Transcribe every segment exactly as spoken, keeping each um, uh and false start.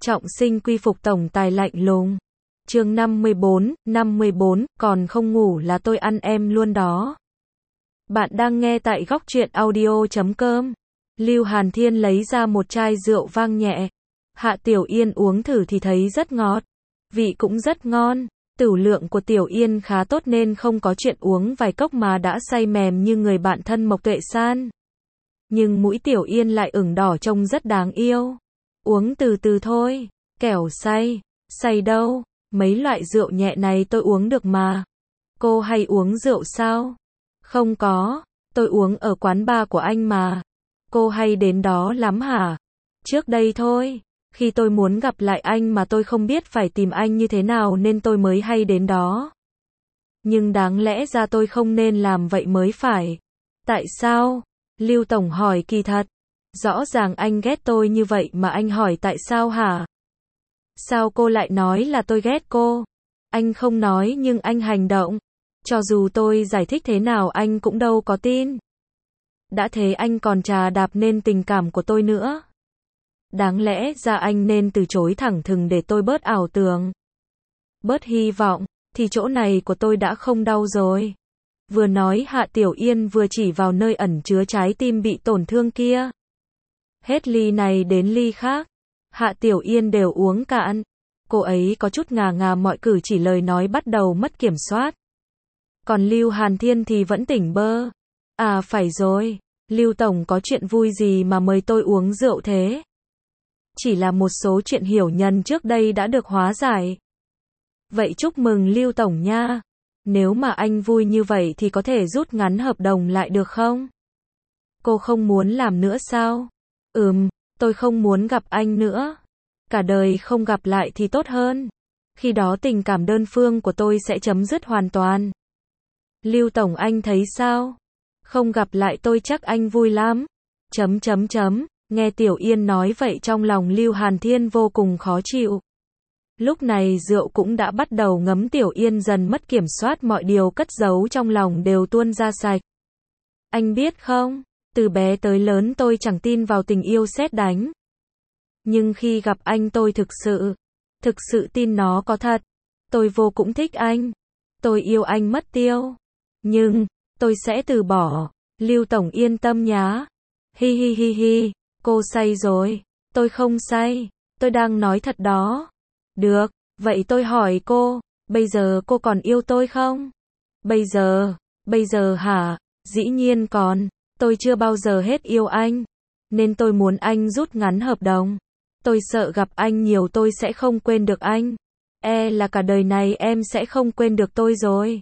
Trọng sinh quy phục tổng tài lạnh lùng. Chương năm mươi bốn, năm mươi bốn, còn không ngủ là tôi ăn em luôn đó. Bạn đang nghe tại góc truyện audio chấm com. Lưu Hàn Thiên lấy ra một chai rượu vang nhẹ. Hạ Tiểu Yên uống thử thì thấy rất ngọt. Vị cũng rất ngon. Tửu lượng của Tiểu Yên khá tốt nên không có chuyện uống vài cốc mà đã say mềm như người bạn thân Mộc Tuệ San. Nhưng mũi Tiểu Yên lại ửng đỏ trông rất đáng yêu. Uống từ từ thôi, kẻo say. Say đâu, mấy loại rượu nhẹ này tôi uống được mà. Cô hay uống rượu sao? Không có, tôi uống ở quán bar của anh mà. Cô hay đến đó lắm hả? Trước đây thôi, khi tôi muốn gặp lại anh mà tôi không biết phải tìm anh như thế nào nên tôi mới hay đến đó. Nhưng đáng lẽ ra tôi không nên làm vậy mới phải. Tại sao? Lưu Tổng hỏi kỳ thật. Rõ ràng anh ghét tôi như vậy mà anh hỏi tại sao hả? Sao cô lại nói là tôi ghét cô? Anh không nói nhưng anh hành động. Cho dù tôi giải thích thế nào anh cũng đâu có tin. Đã thế anh còn trà đạp nên tình cảm của tôi nữa. Đáng lẽ ra anh nên từ chối thẳng thừng để tôi bớt ảo tưởng. Bớt hy vọng, thì chỗ này của tôi đã không đau rồi. Vừa nói Hạ Tiểu Yên vừa chỉ vào nơi ẩn chứa trái tim bị tổn thương kia. Hết ly này đến ly khác, Hạ Tiểu Yên đều uống cạn. Cô ấy có chút ngà ngà mọi cử chỉ lời nói bắt đầu mất kiểm soát. Còn Lưu Hàn Thiên thì vẫn tỉnh bơ. À phải rồi, Lưu Tổng có chuyện vui gì mà mời tôi uống rượu thế? Chỉ là một số chuyện hiểu nhầm trước đây đã được hóa giải. Vậy chúc mừng Lưu Tổng nha. Nếu mà anh vui như vậy thì có thể rút ngắn hợp đồng lại được không? Cô không muốn làm nữa sao? Ừm, tôi không muốn gặp anh nữa. Cả đời không gặp lại thì tốt hơn. Khi đó tình cảm đơn phương của tôi sẽ chấm dứt hoàn toàn. Lưu Tổng anh thấy sao? Không gặp lại tôi chắc anh vui lắm. Chấm chấm chấm, nghe Tiểu Yên nói vậy trong lòng Lưu Hàn Thiên vô cùng khó chịu. Lúc này rượu cũng đã bắt đầu ngấm Tiểu Yên dần mất kiểm soát mọi điều cất giấu trong lòng đều tuôn ra sạch. Anh biết không, từ bé tới lớn tôi chẳng tin vào tình yêu sét đánh. Nhưng khi gặp anh tôi thực sự, thực sự tin nó có thật. Tôi vô cùng thích anh. Tôi yêu anh mất tiêu. Nhưng, tôi sẽ từ bỏ. Lưu Tổng yên tâm nhá. Hi hi hi hi, cô say rồi. Tôi không say. Tôi đang nói thật đó. Được, vậy tôi hỏi cô, bây giờ cô còn yêu tôi không? Bây giờ, bây giờ hả? Dĩ nhiên còn, tôi chưa bao giờ hết yêu anh. Nên tôi muốn anh rút ngắn hợp đồng. Tôi sợ gặp anh nhiều tôi sẽ không quên được anh. E là cả đời này em sẽ không quên được tôi rồi.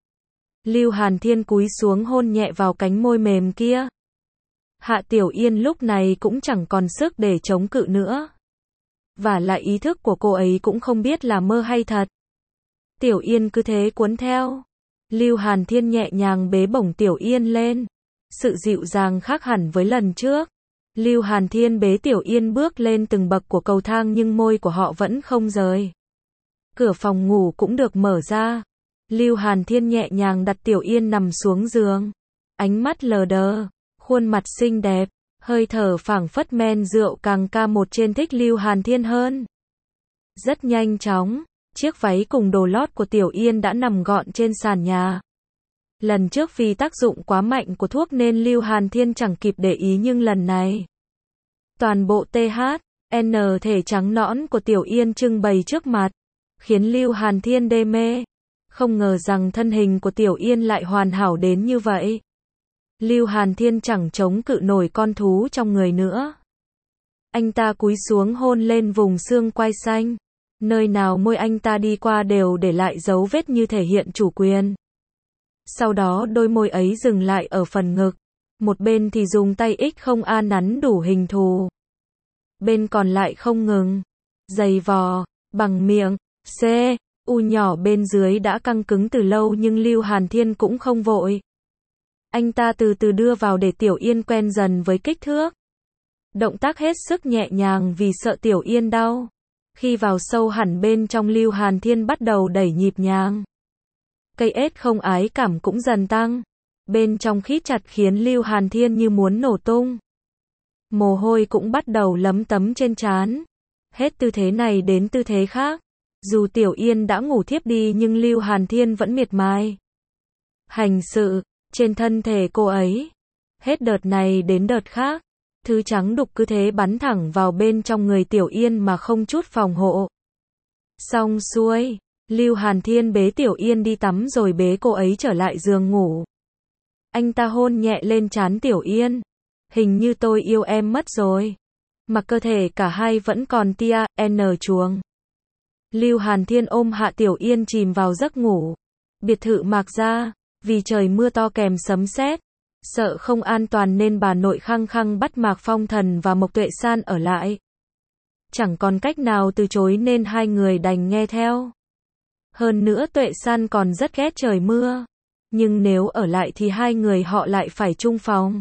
Lưu Hàn Thiên cúi xuống hôn nhẹ vào cánh môi mềm kia. Hạ Tiểu Yên lúc này cũng chẳng còn sức để chống cự nữa. Và lại ý thức của cô ấy cũng không biết là mơ hay thật. Tiểu Yên cứ thế cuốn theo. Lưu Hàn Thiên nhẹ nhàng bế bổng Tiểu Yên lên. Sự dịu dàng khác hẳn với lần trước. Lưu Hàn Thiên bế Tiểu Yên bước lên từng bậc của cầu thang nhưng môi của họ vẫn không rời. Cửa phòng ngủ cũng được mở ra. Lưu Hàn Thiên nhẹ nhàng đặt Tiểu Yên nằm xuống giường. Ánh mắt lờ đờ, khuôn mặt xinh đẹp, hơi thở phảng phất men rượu càng ca một trên thích Lưu Hàn Thiên hơn. Rất nhanh chóng, chiếc váy cùng đồ lót của Tiểu Yên đã nằm gọn trên sàn nhà. Lần trước vì tác dụng quá mạnh của thuốc nên Lưu Hàn Thiên chẳng kịp để ý nhưng lần này, toàn bộ tê hát en thể trắng nõn của Tiểu Yên trưng bày trước mặt, khiến Lưu Hàn Thiên đê mê. Không ngờ rằng thân hình của Tiểu Yên lại hoàn hảo đến như vậy. Lưu Hàn Thiên chẳng chống cự nổi con thú trong người nữa. Anh ta cúi xuống hôn lên vùng xương quai xanh. Nơi nào môi anh ta đi qua đều để lại dấu vết như thể hiện chủ quyền. Sau đó đôi môi ấy dừng lại ở phần ngực. Một bên thì dùng tay X không a nắn đủ hình thù. Bên còn lại không ngừng. Giày vò, bằng miệng, C, U nhỏ bên dưới đã căng cứng từ lâu nhưng Lưu Hàn Thiên cũng không vội. Anh ta từ từ đưa vào để Tiểu Yên quen dần với kích thước. Động tác hết sức nhẹ nhàng vì sợ Tiểu Yên đau. Khi vào sâu hẳn bên trong Lưu Hàn Thiên bắt đầu đẩy nhịp nhàng. Cây ếch không ái cảm cũng dần tăng. Bên trong khít chặt khiến Lưu Hàn Thiên như muốn nổ tung. Mồ hôi cũng bắt đầu lấm tấm trên trán. Hết tư thế này đến tư thế khác. Dù Tiểu Yên đã ngủ thiếp đi nhưng Lưu Hàn Thiên vẫn miệt mài hành sự trên thân thể cô ấy. Hết đợt này đến đợt khác, thứ trắng đục cứ thế bắn thẳng vào bên trong người Tiểu Yên mà không chút phòng hộ. Xong xuôi, Lưu Hàn Thiên bế Tiểu Yên đi tắm rồi bế cô ấy trở lại giường ngủ. Anh ta hôn nhẹ lên trán Tiểu Yên. Hình như tôi yêu em mất rồi. Mặc cơ thể cả hai vẫn còn tia, n chuồng. Lưu Hàn Thiên ôm hạ Tiểu Yên chìm vào giấc ngủ. Biệt thự Mạc gia, vì trời mưa to kèm sấm sét, sợ không an toàn nên bà nội khăng khăng bắt Mạc Phong Thần và Mộc Tuệ San ở lại. Chẳng còn cách nào từ chối nên hai người đành nghe theo. Hơn nữa Tuệ San còn rất ghét trời mưa. Nhưng nếu ở lại thì hai người họ lại phải chung phòng.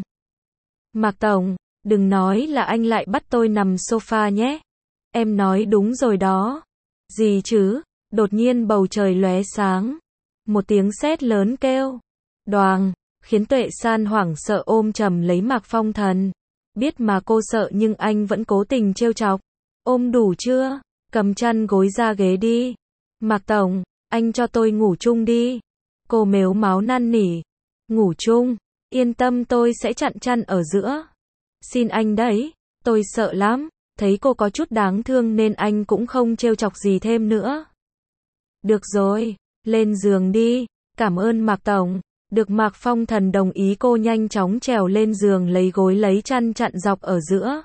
Mạc Tổng, đừng nói là anh lại bắt tôi nằm sofa nhé. Em nói đúng rồi đó. Gì chứ? Đột nhiên bầu trời lóe sáng. Một tiếng sét lớn kêu. Đoàng, khiến Tuệ San hoảng sợ ôm chầm lấy Mạc Phong Thần. Biết mà cô sợ nhưng anh vẫn cố tình trêu chọc. Ôm đủ chưa? Cầm chăn gối ra ghế đi. Mạc Tổng, anh cho tôi ngủ chung đi. Cô mếu máo năn nỉ. Ngủ chung, yên tâm tôi sẽ chặn chăn ở giữa. Xin anh đấy, tôi sợ lắm. Thấy cô có chút đáng thương nên anh cũng không trêu chọc gì thêm nữa. Được rồi, lên giường đi. Cảm ơn Mạc Tổng. Được Mạc Phong Thần đồng ý cô nhanh chóng trèo lên giường lấy gối lấy chăn chặn dọc ở giữa.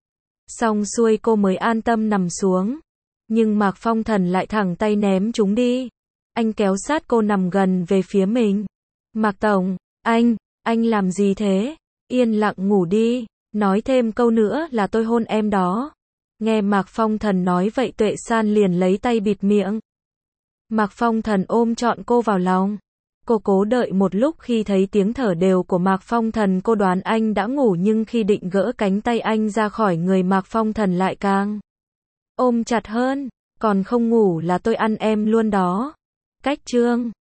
Xong xuôi cô mới an tâm nằm xuống. Nhưng Mạc Phong Thần lại thẳng tay ném chúng đi. Anh kéo sát cô nằm gần về phía mình. Mạc Tổng, anh, anh làm gì thế? Yên lặng ngủ đi. Nói thêm câu nữa là tôi hôn em đó. Nghe Mạc Phong Thần nói vậy Tuệ San liền lấy tay bịt miệng. Mạc Phong Thần ôm trọn cô vào lòng. Cô cố đợi một lúc khi thấy tiếng thở đều của Mạc Phong Thần cô đoán anh đã ngủ nhưng khi định gỡ cánh tay anh ra khỏi người Mạc Phong Thần lại càng ôm chặt hơn. Còn không ngủ là tôi ăn em luôn đó. Cách chương